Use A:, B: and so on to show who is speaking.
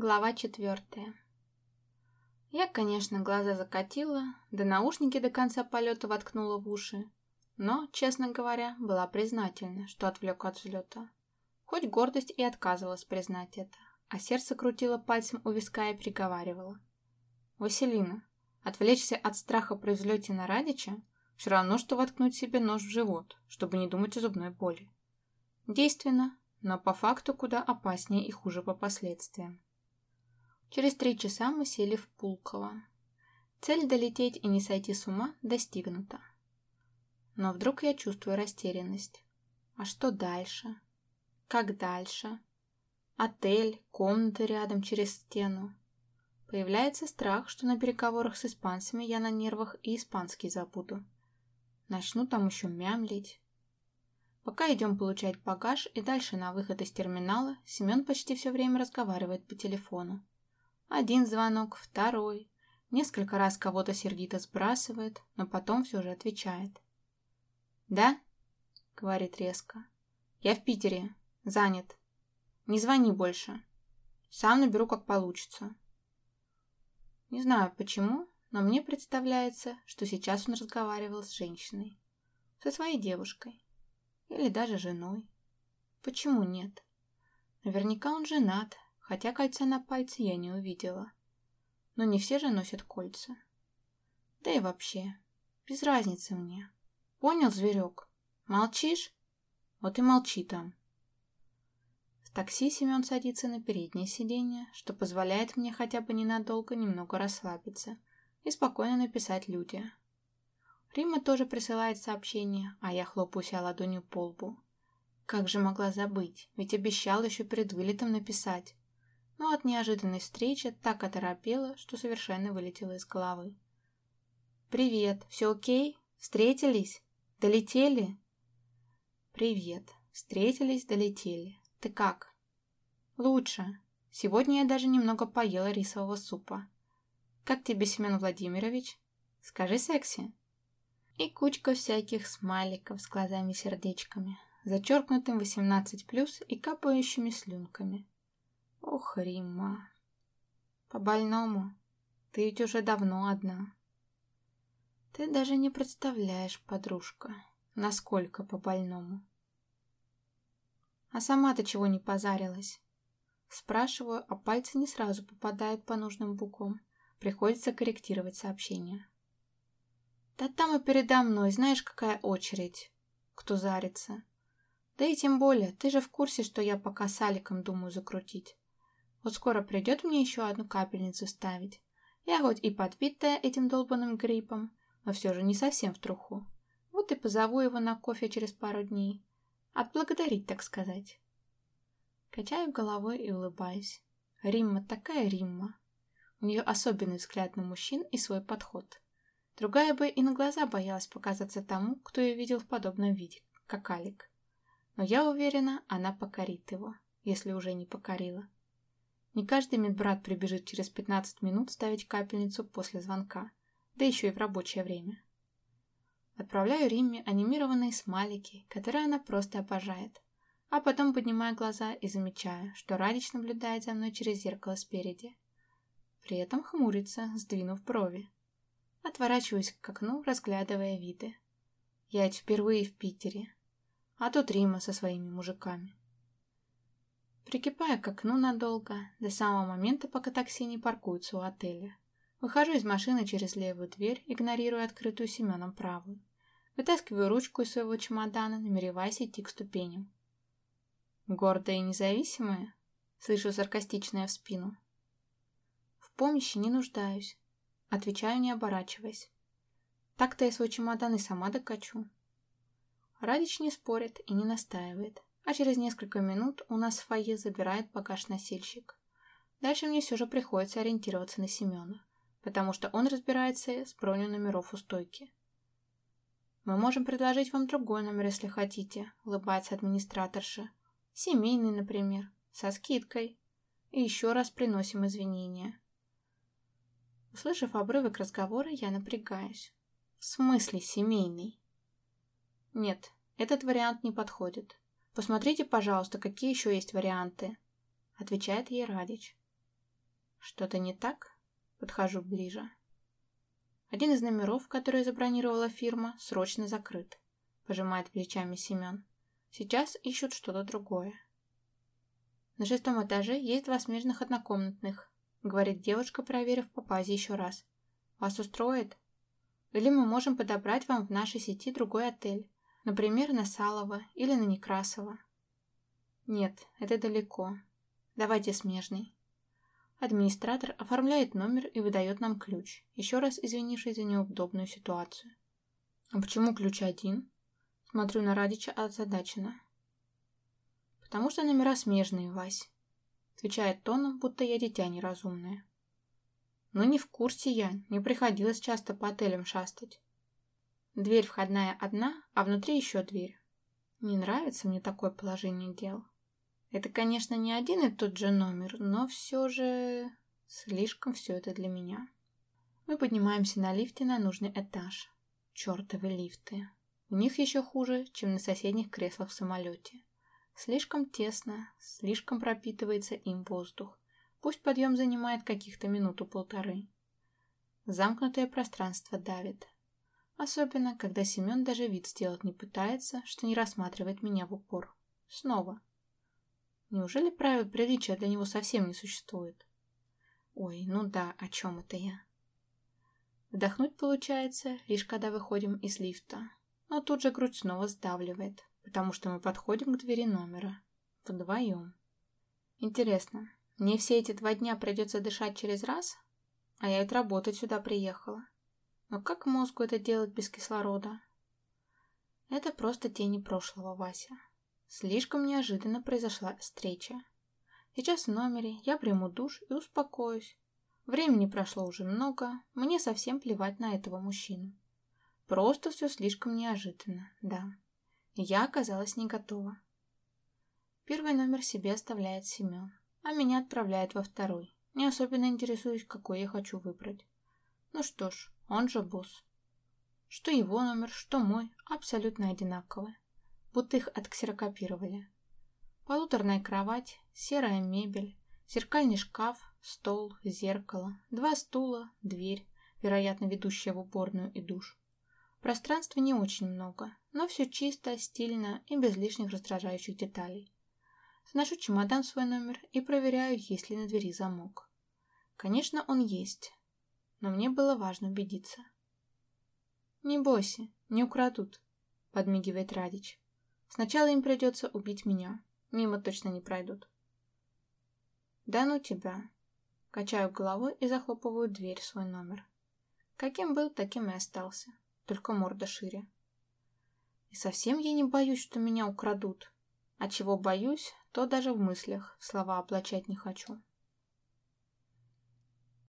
A: Глава 4. Я, конечно, глаза закатила, да наушники до конца полета воткнула в уши, но, честно говоря, была признательна, что отвлек от взлета. Хоть гордость и отказывалась признать это, а сердце крутило пальцем у виска и приговаривало. «Василина, отвлечься от страха при взлете на Радича все равно, что воткнуть себе нож в живот, чтобы не думать о зубной боли. Действенно, но по факту куда опаснее и хуже по последствиям». Через 3 часа мы сели в Пулково. Цель долететь и не сойти с ума достигнута. Но вдруг я чувствую растерянность. А что дальше? Как дальше? Отель, комната рядом через стену. Появляется страх, что на переговорах с испанцами я на нервах и испанский забуду. Начну там еще мямлить. Пока идем получать багаж и дальше на выход из терминала, Семен почти все время разговаривает по телефону. Один звонок, второй. Несколько раз кого-то сердито сбрасывает, но потом все же отвечает. «Да?» — говорит резко. «Я в Питере. Занят. Не звони больше. Сам наберу, как получится». Не знаю почему, но мне представляется, что сейчас он разговаривал с женщиной. Со своей девушкой. Или даже женой. Почему нет? Наверняка он женат, хотя кольца на пальце я не увидела. Но не все же носят кольца. Да и вообще, без разницы мне. Понял, зверек? Молчишь? Вот и молчи там. В такси Семен садится на переднее сиденье, что позволяет мне хотя бы ненадолго немного расслабиться и спокойно написать Люде. Римма тоже присылает сообщение, а я хлопаю себя ладонью по лбу. Как же могла забыть, ведь обещала еще перед вылетом написать. Но от неожиданной встречи так оторопела, что совершенно вылетела из головы. «Привет, все окей? Встретились? Долетели?» «Привет, встретились, долетели. Ты как?» «Лучше. Сегодня я даже немного поела рисового супа. Как тебе, Семен Владимирович? Скажи секси». И кучка всяких смайликов с глазами-сердечками, зачеркнутым 18+, и капающими слюнками. Ох, Римма. По-больному. Ты ведь уже давно одна. Ты даже не представляешь, подружка, насколько по-больному. А сама-то чего не позарилась? Спрашиваю, а пальцы не сразу попадают по нужным буквам. Приходится корректировать сообщение. Да там и передо мной, знаешь, какая очередь, кто зарится. Да и тем более, ты же в курсе, что я пока с Аликом думаю закрутить. Вот скоро придет мне еще одну капельницу ставить. Я хоть и подбитая этим долбанным гриппом, но все же не совсем в труху. Вот и позову его на кофе через пару дней. Отблагодарить, так сказать. Качаю головой и улыбаюсь. Римма такая Римма. У нее особенный взгляд на мужчин и свой подход. Другая бы и на глаза боялась показаться тому, кто ее видел в подобном виде, как Алик. Но я уверена, она покорит его, если уже не покорила. Не каждый медбрат прибежит через 15 минут ставить капельницу после звонка, да еще и в рабочее время. Отправляю Римме анимированные смайлики, которые она просто обожает, а потом поднимаю глаза и замечаю, что Радич наблюдает за мной через зеркало спереди. При этом хмурится, сдвинув брови. Отворачиваюсь к окну, разглядывая виды. Я ведь впервые в Питере, а тут Римма со своими мужиками. Прикипаю к окну надолго, до самого момента, пока такси не паркуется у отеля. Выхожу из машины через левую дверь, игнорируя открытую Семеном правую. Вытаскиваю ручку из своего чемодана, намереваясь идти к ступеням. «Гордая и независимая?» — слышу саркастичное в спину. «В помощи не нуждаюсь», — отвечаю, не оборачиваясь. «Так-то я свой чемодан и сама докачу». Радич не спорит и не настаивает. А через несколько минут у нас в фойе забирает багаж-носильщик. Дальше мне все же приходится ориентироваться на Семена, потому что он разбирается с броней номеров у стойки. «Мы можем предложить вам другой номер, если хотите», — улыбается администраторша. «Семейный, например, со скидкой. И еще раз приносим извинения». Услышав обрывок разговора, я напрягаюсь. «В смысле семейный?» «Нет, этот вариант не подходит. Посмотрите, пожалуйста, какие еще есть варианты», — отвечает ей Радич. Что-то не так? Подхожу ближе. Один из номеров, который забронировала фирма, срочно закрыт. Пожимает плечами Семен. Сейчас ищут что-то другое. На 6-м этаже есть 2 смежных однокомнатных, говорит девушка, проверив по базе еще раз. Вас устроит? Или мы можем подобрать вам в нашей сети другой отель, например, на Салово или на Некрасово. Нет, это далеко. Давайте смежный. Администратор оформляет номер и выдает нам ключ, еще раз извинившись за неудобную ситуацию. А почему ключ один? Смотрю на Радича озадаченно. Потому что номера смежные, Вась. Отвечает тоном, будто я дитя неразумное. Но не в курсе я, не приходилось часто по отелям шастать. Дверь входная одна, а внутри еще дверь. Не нравится мне такое положение дел. Это, конечно, не один и тот же номер, но все же слишком все это для меня. Мы поднимаемся на лифте на нужный этаж. Чертовы лифты. У них еще хуже, чем на соседних креслах в самолете. Слишком тесно, слишком пропитывается им воздух. Пусть подъем занимает каких-то минуту-полторы. Замкнутое пространство давит. Особенно, когда Семен даже вид сделать не пытается, что не рассматривает меня в упор. Снова. Неужели правил приличия для него совсем не существует? Ой, ну да, о чем это я? Вдохнуть получается, лишь когда выходим из лифта. Но тут же грудь снова сдавливает, потому что мы подходим к двери номера. Вдвоем. Интересно, мне все эти 2 дня придется дышать через раз? А я ведь работать сюда приехала. Но как мозгу это делать без кислорода? Это просто тени прошлого, Вася. Слишком неожиданно произошла встреча. Сейчас в номере я приму душ и успокоюсь. Времени прошло уже много, мне совсем плевать на этого мужчину. Просто все слишком неожиданно, да. И я оказалась не готова. Первый номер себе оставляет Семен, а меня отправляет во второй. Не особенно интересуюсь, какой я хочу выбрать. Ну что ж, он же босс. Что его номер, что мой, абсолютно одинаковые. Будто их отксерокопировали. Полуторная кровать, серая мебель, зеркальный шкаф, стол, зеркало, 2 стула, дверь, вероятно, ведущая в уборную и душ. Пространства не очень много, но все чисто, стильно и без лишних раздражающих деталей. Сношу чемодан в свой номер и проверяю, есть ли на двери замок. Конечно, он есть, но мне было важно убедиться. «Не бойся, не украдут», — подмигивает Радич. «Сначала им придется убить меня. Мимо точно не пройдут». «Да ну тебя». Качаю головой и захлопываю дверь в свой номер. Каким был, таким и остался. Только морда шире. И совсем я не боюсь, что меня украдут. А чего боюсь, то даже в мыслях слова облачать не хочу.